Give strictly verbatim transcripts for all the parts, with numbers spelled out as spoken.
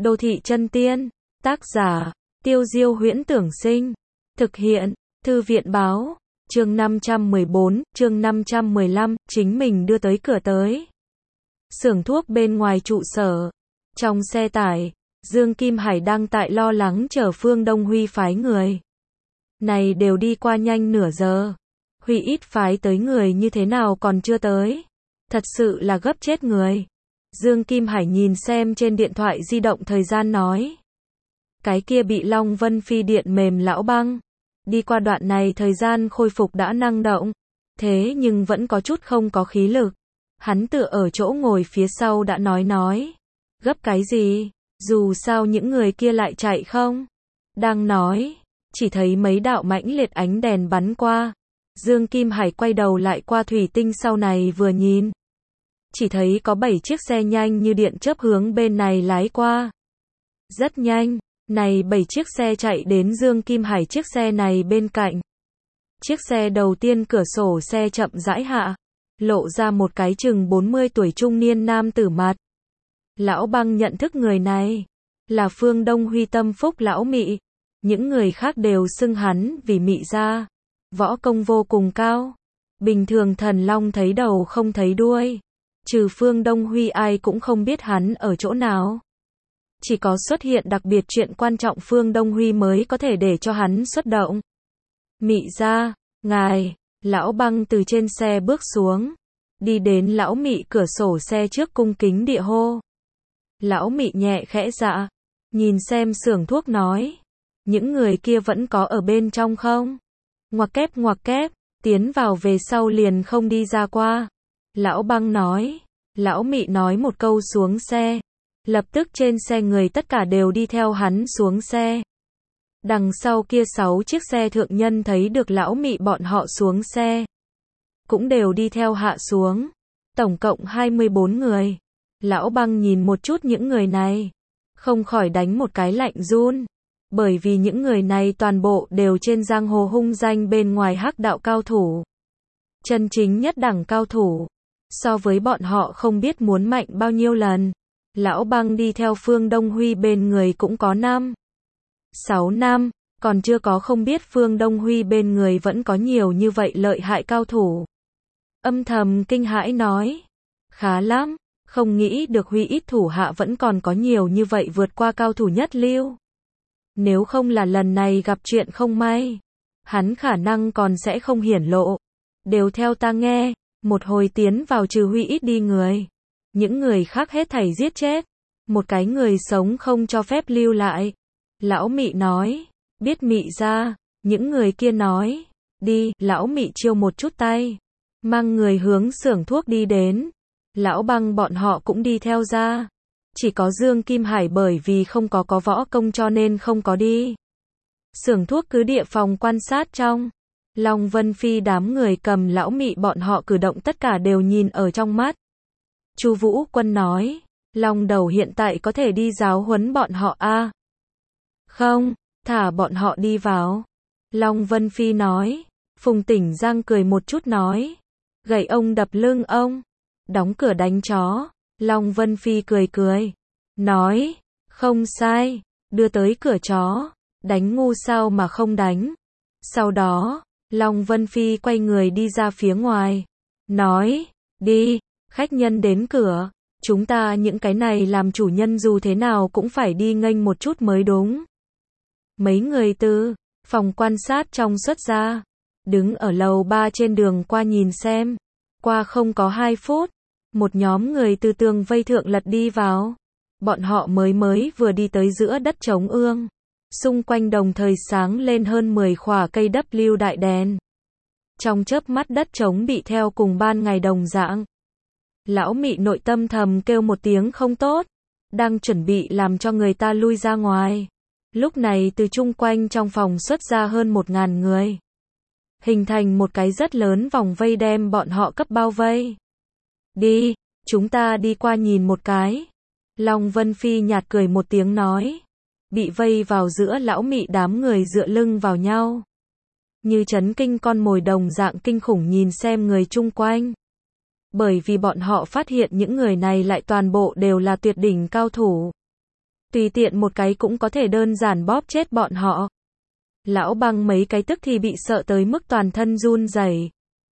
Đô thị chân tiên. Tác giả, Tiêu Diêu Huyễn Tưởng Sinh. Thực hiện, Thư viện báo. Chương năm trăm mười bốn, chương năm trăm mười lăm, chính mình đưa tới cửa tới. Xưởng thuốc bên ngoài trụ sở. Trong xe tải, Dương Kim Hải đang tại lo lắng chờ Phương Đông Huy phái người. Này đều đi qua nhanh nửa giờ. Huy ít phái tới người như thế nào còn chưa tới. Thật sự là gấp chết người. Dương Kim Hải nhìn xem trên điện thoại di động thời gian nói. Cái kia bị Long Vân Phi điện mềm lão băng. Đi qua đoạn này thời gian khôi phục đã năng động. Thế nhưng vẫn có chút không có khí lực. Hắn tựa ở chỗ ngồi phía sau đã nói nói. Gấp cái gì? Dù sao những người kia lại chạy không? Đang nói. Chỉ thấy mấy đạo mãnh liệt ánh đèn bắn qua. Dương Kim Hải quay đầu lại qua thủy tinh sau này vừa nhìn. Chỉ thấy có bảy chiếc xe nhanh như điện chớp hướng bên này lái qua. Rất nhanh, này bảy chiếc xe chạy đến Dương Kim Hải chiếc xe này bên cạnh. Chiếc xe đầu tiên cửa sổ xe chậm rãi hạ, lộ ra một cái chừng bốn mươi tuổi trung niên nam tử mặt. Lão băng nhận thức người này, là Phương Đông Huy tâm phúc lão Mị. Những người khác đều xưng hắn vì Mị gia, võ công vô cùng cao. Bình thường thần long thấy đầu không thấy đuôi. Trừ Phương Đông Huy ai cũng không biết hắn ở chỗ nào. Chỉ có xuất hiện đặc biệt chuyện quan trọng Phương Đông Huy mới có thể để cho hắn xuất động. Mị gia, ngài, lão băng từ trên xe bước xuống. Đi đến lão Mị cửa sổ xe trước cung kính địa hô. Lão Mị nhẹ khẽ dạ. Nhìn xem xưởng thuốc nói. Những người kia vẫn có ở bên trong không? Ngoặc kép ngoặc kép, tiến vào về sau liền không đi ra qua. Lão băng nói. Lão Mị nói một câu xuống xe. Lập tức trên xe người tất cả đều đi theo hắn xuống xe. Đằng sau kia sáu chiếc xe thượng nhân thấy được lão Mị bọn họ xuống xe. Cũng đều đi theo hạ xuống. Tổng cộng hai mươi bốn người. Lão băng nhìn một chút những người này. Không khỏi đánh một cái lạnh run. Bởi vì những người này toàn bộ đều trên giang hồ hung danh bên ngoài hắc đạo cao thủ. Chân chính nhất đẳng cao thủ. So với bọn họ không biết muốn mạnh bao nhiêu lần. Lão băng đi theo Phương Đông Huy bên người cũng có năm, sáu năm, còn chưa có không biết Phương Đông Huy bên người vẫn có nhiều như vậy lợi hại cao thủ. Âm thầm kinh hãi nói. Khá lắm, không nghĩ được Huy ít thủ hạ vẫn còn có nhiều như vậy vượt qua cao thủ nhất lưu. Nếu không là lần này gặp chuyện không may, hắn khả năng còn sẽ không hiển lộ. Đều theo ta nghe, một hồi tiến vào trừ Huy ít đi người. Những người khác hết thảy giết chết. Một cái người sống không cho phép lưu lại. Lão Mị nói. Biết Mị ra. Những người kia nói. Đi, lão Mị chiêu một chút tay. Mang người hướng xưởng thuốc đi đến. Lão băng bọn họ cũng đi theo ra. Chỉ có Dương Kim Hải bởi vì không có có võ công cho nên không có đi. Xưởng thuốc cứ địa phòng quan sát trong. Long Vân Phi đám người cầm lão Mị bọn họ cử động tất cả đều nhìn ở trong mắt. Chu Vũ Quân nói, Long Đầu hiện tại có thể đi giáo huấn bọn họ a? À? Không, thả bọn họ đi vào. Long Vân Phi nói. Phùng Tỉnh Giang cười một chút nói, gậy ông đập lưng ông, đóng cửa đánh chó. Long Vân Phi cười cười, nói, không sai, đưa tới cửa chó, đánh ngu sao mà không đánh. Sau đó, Long Vân Phi quay người đi ra phía ngoài, nói, đi. Khách nhân đến cửa, chúng ta những cái này làm chủ nhân dù thế nào cũng phải đi nghênh một chút mới đúng. Mấy người từ phòng quan sát trong xuất ra, đứng ở lầu ba trên đường qua nhìn xem. Qua không có hai phút, một nhóm người từ tường vây thượng lật đi vào. Bọn họ mới mới vừa đi tới giữa đất trống ương. Xung quanh đồng thời sáng lên hơn mười khỏa cây W đại đèn. Trong chớp mắt đất trống bị theo cùng ban ngày đồng dạng. Lão Mị nội tâm thầm kêu một tiếng không tốt, đang chuẩn bị làm cho người ta lui ra ngoài. Lúc này từ chung quanh trong phòng xuất ra hơn một ngàn người. Hình thành một cái rất lớn vòng vây đem bọn họ cấp bao vây. Đi, chúng ta đi qua nhìn một cái. Long Vân Phi nhạt cười một tiếng nói. Bị vây vào giữa lão Mị đám người dựa lưng vào nhau. Như chấn kinh con mồi đồng dạng kinh khủng nhìn xem người chung quanh. Bởi vì bọn họ phát hiện những người này lại toàn bộ đều là tuyệt đỉnh cao thủ. tùy tiện một cái cũng có thể đơn giản bóp chết bọn họ. Lão Băng mấy cái tức thì bị sợ tới mức toàn thân run rẩy.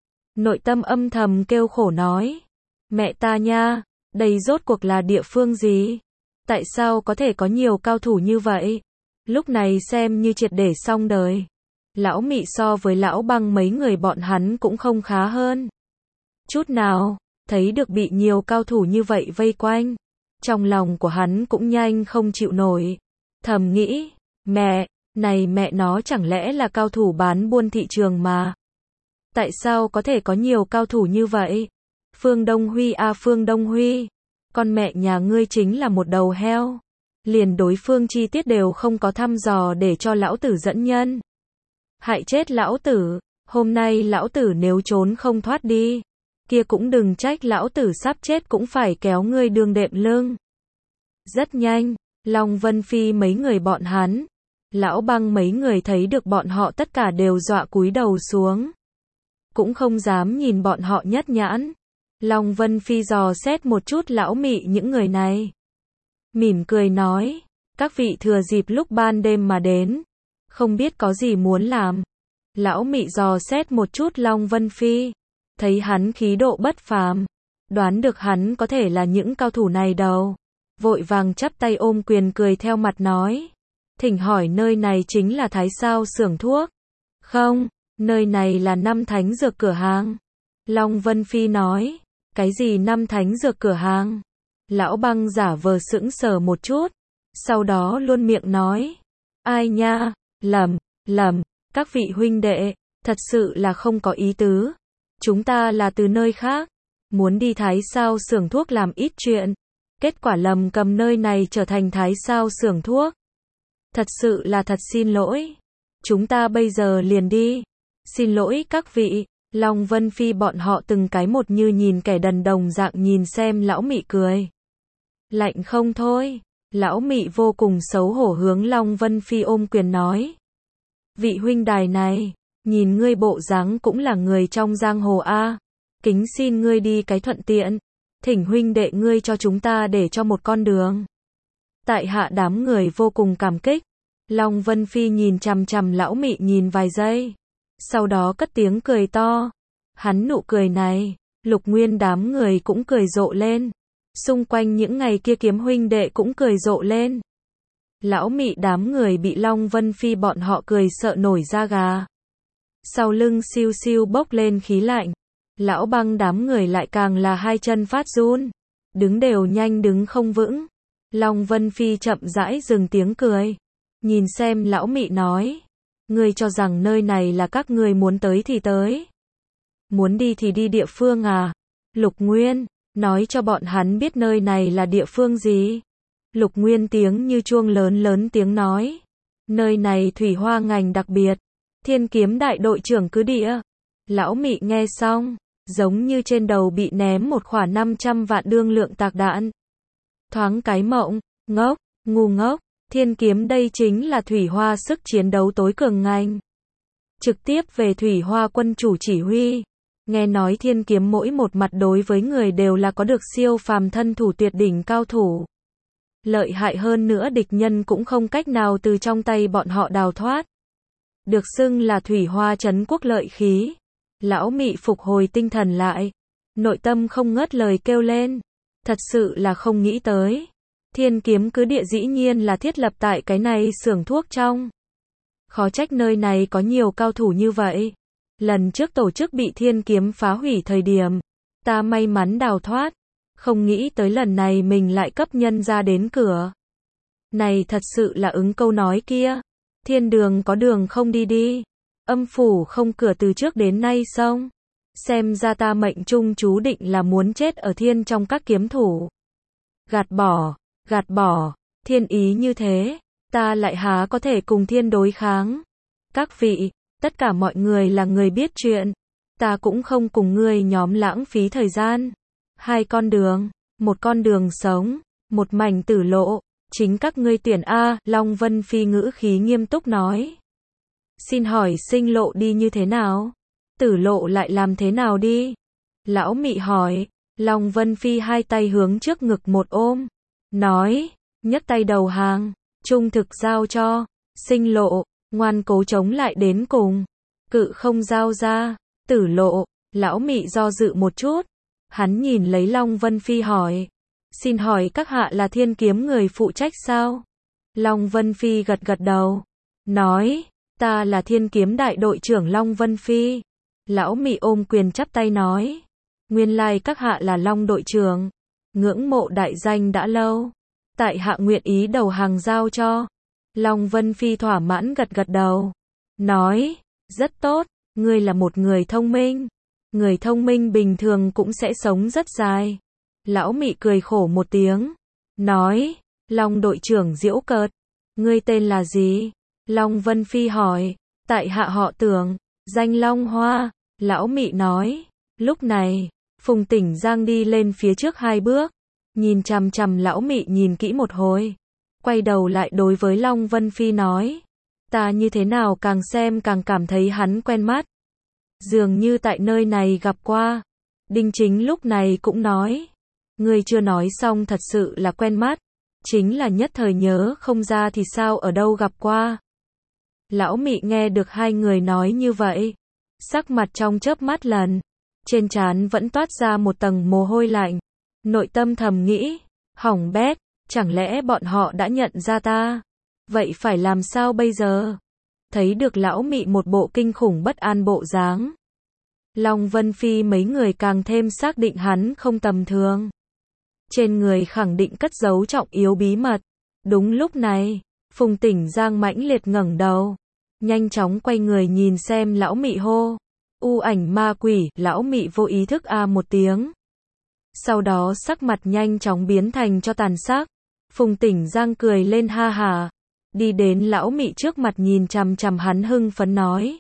Nội tâm âm thầm kêu khổ nói, mẹ ta nha, đây rốt cuộc là địa phương gì? Tại sao có thể có nhiều cao thủ như vậy? Lúc này xem như triệt để xong đời. Lão Mị so với Lão Băng mấy người bọn hắn cũng không khá hơn chút nào, thấy được bị nhiều cao thủ như vậy vây quanh. Trong lòng của hắn cũng nhanh không chịu nổi. Thầm nghĩ, mẹ, này mẹ nó chẳng lẽ là cao thủ bán buôn thị trường mà. Tại sao có thể có nhiều cao thủ như vậy? Phương Đông Huy a à, Phương Đông Huy, con mẹ nhà ngươi chính là một đầu heo. Liền đối phương chi tiết đều không có thăm dò để cho lão tử dẫn nhân. Hại chết lão tử, hôm nay lão tử nếu trốn không thoát đi, kia cũng đừng trách lão tử sắp chết cũng phải kéo ngươi đường đệm lưng. Rất nhanh, Long Vân Phi mấy người bọn hắn, Lão Băng mấy người thấy được bọn họ tất cả đều dọa cúi đầu xuống. Cũng không dám nhìn bọn họ nhất nhãn. Long Vân Phi dò xét một chút Lão Mị những người này. Mỉm cười nói, các vị thừa dịp lúc ban đêm mà đến, không biết có gì muốn làm. Lão Mị dò xét một chút Long Vân Phi, thấy hắn khí độ bất phàm, đoán được hắn có thể là những cao thủ này đâu. Vội vàng chắp tay ôm quyền cười theo mặt nói, thỉnh hỏi nơi này chính là Thái Sao xưởng thuốc? Không, nơi này là Năm Thánh Dược cửa hàng. Long Vân Phi nói, cái gì Năm Thánh Dược cửa hàng? Lão Băng giả vờ sững sờ một chút, sau đó luôn miệng nói, ai nha, lầm, lầm, các vị huynh đệ, thật sự là không có ý tứ. Chúng ta là từ nơi khác, muốn đi Thái Sao xưởng thuốc làm ít chuyện. Kết quả lầm cầm nơi này trở thành Thái Sao xưởng thuốc. Thật sự là thật xin lỗi. Chúng ta bây giờ liền đi. Xin lỗi các vị. Long Vân Phi bọn họ từng cái một như nhìn kẻ đần đồng dạng nhìn xem Lão Mị cười. Lạnh không thôi. Lão Mị vô cùng xấu hổ hướng Long Vân Phi ôm quyền nói. Vị huynh đài này, nhìn ngươi bộ dáng cũng là người trong giang hồ a. Kính xin ngươi đi cái thuận tiện. Thỉnh huynh đệ ngươi cho chúng ta để cho một con đường. Tại hạ đám người vô cùng cảm kích. Long Vân Phi nhìn chằm chằm Lão Mị nhìn vài giây. Sau đó cất tiếng cười to. Hắn nụ cười này, Lục Nguyên đám người cũng cười rộ lên. Xung quanh những ngày kia kiếm huynh đệ cũng cười rộ lên. Lão Mị đám người bị Long Vân Phi bọn họ cười sợ nổi da gà. Sau lưng siêu siêu bốc lên khí lạnh. Lão Băng đám người lại càng là hai chân phát run. Đứng đều nhanh đứng không vững. Long Vân Phi chậm rãi dừng tiếng cười. Nhìn xem Lão Mị nói. Ngươi cho rằng nơi này là các ngươi muốn tới thì tới. Muốn đi thì đi địa phương à? Lục Nguyên, nói cho bọn hắn biết nơi này là địa phương gì? Lục Nguyên tiếng như chuông lớn lớn tiếng nói. Nơi này thủy hoa ngành đặc biệt. Thiên Kiếm đại đội trưởng cứ địa. Lão Mị nghe xong, giống như trên đầu bị ném một quả năm trăm vạn đương lượng tạc đạn. Thoáng cái mộng, ngốc, ngu ngốc, Thiên Kiếm đây chính là thủy hoa sức chiến đấu tối cường ngành. Trực tiếp về thủy hoa quân chủ chỉ huy. Nghe nói Thiên Kiếm mỗi một mặt đối với người đều là có được siêu phàm thân thủ tuyệt đỉnh cao thủ. Lợi hại hơn nữa địch nhân cũng không cách nào từ trong tay bọn họ đào thoát. Được xưng là thủy hoa trấn quốc lợi khí. Lão Mị phục hồi tinh thần lại. Nội tâm không ngớt lời kêu lên. Thật sự là không nghĩ tới. Thiên Kiếm cứ địa dĩ nhiên là thiết lập tại cái này xưởng thuốc trong. Khó trách nơi này có nhiều cao thủ như vậy. Lần trước tổ chức bị Thiên Kiếm phá hủy thời điểm, ta may mắn đào thoát. Không nghĩ tới lần này mình lại cấp nhân ra đến cửa. Này thật sự là ứng câu nói kia. Thiên đường có đường không đi đi. Âm phủ không cửa từ trước đến nay xong. Xem ra ta mệnh trung chú định là muốn chết ở thiên trong các kiếm thủ. Gạt bỏ, gạt bỏ, thiên ý như thế, ta lại há có thể cùng thiên đối kháng. Các vị, tất cả mọi người là người biết chuyện. Ta cũng không cùng ngươi nhóm lãng phí thời gian. Hai con đường, một con đường sống, một mảnh tử lộ. Chính các ngươi tuyển A, Long Vân Phi ngữ khí nghiêm túc nói. Xin hỏi sinh lộ đi như thế nào? Tử lộ lại làm thế nào đi? Lão Mị hỏi. Long Vân Phi hai tay hướng trước ngực một ôm. Nói, nhấc tay đầu hàng, trung thực giao cho, sinh lộ, ngoan cố chống lại đến cùng, cự không giao ra, tử lộ. Lão Mị do dự một chút, hắn nhìn lấy Long Vân Phi hỏi, xin hỏi các hạ là Thiên Kiếm người phụ trách sao? Long Vân Phi gật gật đầu, nói, ta là Thiên Kiếm đại đội trưởng Long Vân Phi. Lão Mị ôm quyền chắp tay nói, nguyên lai các hạ là Long đội trưởng, ngưỡng mộ đại danh đã lâu, tại hạ nguyện ý đầu hàng giao cho. Long Vân Phi thỏa mãn gật gật đầu, nói, rất tốt, ngươi là một người thông minh, người thông minh bình thường cũng sẽ sống rất dài. Lão Mị cười khổ một tiếng, nói, Long đội trưởng giễu cợt, ngươi tên là gì? Long Vân Phi hỏi, tại hạ họ Tưởng, danh Long Hoa. Lão Mị nói, lúc này, Phùng Tỉnh Giang đi lên phía trước hai bước, nhìn chằm chằm Lão Mị nhìn kỹ một hồi, quay đầu lại đối với Long Vân Phi nói, ta như thế nào càng xem càng cảm thấy hắn quen mắt, dường như tại nơi này gặp qua. Đinh Chính lúc này cũng nói, ngươi chưa nói xong thật sự là quen mắt, chính là nhất thời nhớ không ra thì sao ở đâu gặp qua. Lão Mị nghe được hai người nói như vậy, sắc mặt trong chớp mắt lần, trên trán vẫn toát ra một tầng mồ hôi lạnh, nội tâm thầm nghĩ, hỏng bét, chẳng lẽ bọn họ đã nhận ra ta? Vậy phải làm sao bây giờ? Thấy được Lão Mị một bộ kinh khủng bất an bộ dáng, Long Vân Phi mấy người càng thêm xác định hắn không tầm thường. Trên người khẳng định cất giấu trọng yếu bí mật. Đúng lúc này, Phùng Tỉnh Giang mãnh liệt ngẩng đầu, nhanh chóng quay người nhìn xem Lão Mị hô, u ảnh ma quỷ. Lão Mị vô ý thức a một tiếng, sau đó sắc mặt nhanh chóng biến thành cho tàn sắc. Phùng Tỉnh Giang cười lên ha hả, đi đến Lão Mị trước mặt nhìn chằm chằm hắn hưng phấn nói,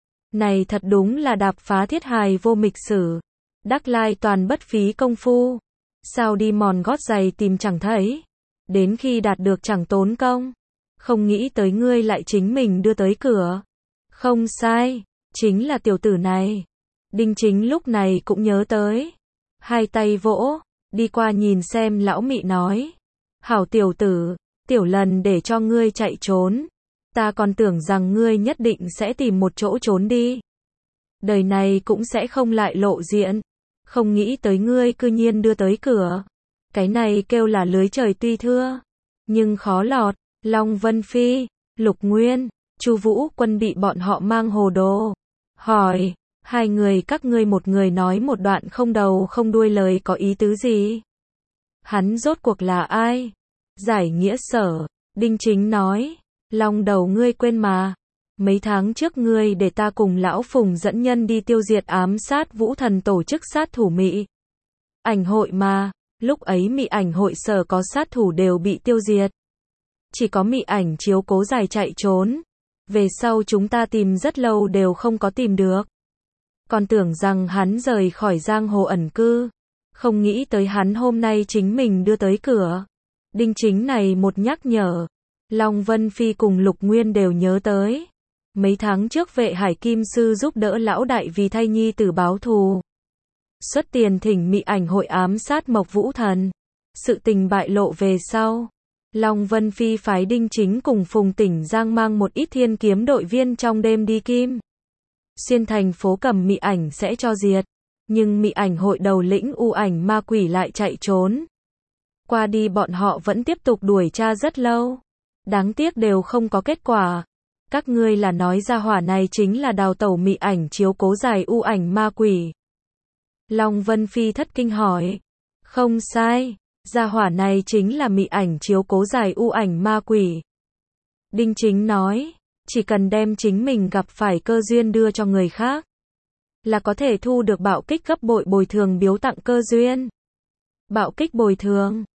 này thật đúng là đạp phá thiết hài vô mịch sử, đắc lai toàn bất phí công phu, sao đi mòn gót giày tìm chẳng thấy, đến khi đạt được chẳng tốn công, không nghĩ tới ngươi lại chính mình đưa tới cửa. Không sai, chính là tiểu tử này. Đinh Chính lúc này cũng nhớ tới, hai tay vỗ, đi qua nhìn xem Lão Mị nói, hảo tiểu tử, tiểu lần để cho ngươi chạy trốn, ta còn tưởng rằng ngươi nhất định sẽ tìm một chỗ trốn đi, đời này cũng sẽ không lại lộ diện, không nghĩ tới ngươi cư nhiên đưa tới cửa, cái này kêu là lưới trời tuy thưa, nhưng khó lọt. Long Vân Phi, Lục Nguyên, Chu Vũ Quân bị bọn họ mang hồ đồ, hỏi, hai người các ngươi một người nói một đoạn không đầu không đuôi lời có ý tứ gì? Hắn rốt cuộc là ai? Giải nghĩa sở. Đinh Chính nói, Long đầu ngươi quên mà, mấy tháng trước ngươi để ta cùng lão Phùng dẫn nhân đi tiêu diệt ám sát Vũ Thần tổ chức sát thủ Mị Ảnh hội mà, lúc ấy Mị Ảnh hội sở có sát thủ đều bị tiêu diệt, chỉ có Mị Ảnh chiếu cố dài chạy trốn, về sau chúng ta tìm rất lâu đều không có tìm được, còn tưởng rằng hắn rời khỏi giang hồ ẩn cư, không nghĩ tới hắn hôm nay chính mình đưa tới cửa. Đinh Chính này một nhắc nhở, Long Vân Phi cùng Lục Nguyên đều nhớ tới, mấy tháng trước Vệ Hải Kim Sư giúp đỡ lão đại vì thay nhi tử báo thù, xuất tiền thỉnh Mị Ảnh hội ám sát Mộc Vũ Thần, sự tình bại lộ về sau, Long Vân Phi phái Đinh Chính cùng Phùng Tỉnh Giang mang một ít Thiên Kiếm đội viên trong đêm đi Kim Xuyên thành phố cầm Mị Ảnh sẽ cho diệt, nhưng Mị Ảnh hội đầu lĩnh u ảnh ma quỷ lại chạy trốn. Qua đi bọn họ vẫn tiếp tục đuổi tra rất lâu, đáng tiếc đều không có kết quả. Các ngươi là nói ra hỏa này chính là đào tẩu Mị Ảnh chiếu cố dài u ảnh ma quỷ? Long Vân Phi thất kinh hỏi. Không sai, gia hỏa này chính là Mị Ảnh chiếu cố dài u ảnh ma quỷ. Đinh Chính nói, chỉ cần đem chính mình gặp phải cơ duyên đưa cho người khác, là có thể thu được bạo kích gấp bội bồi thường biếu tặng cơ duyên. Bạo kích bồi thường,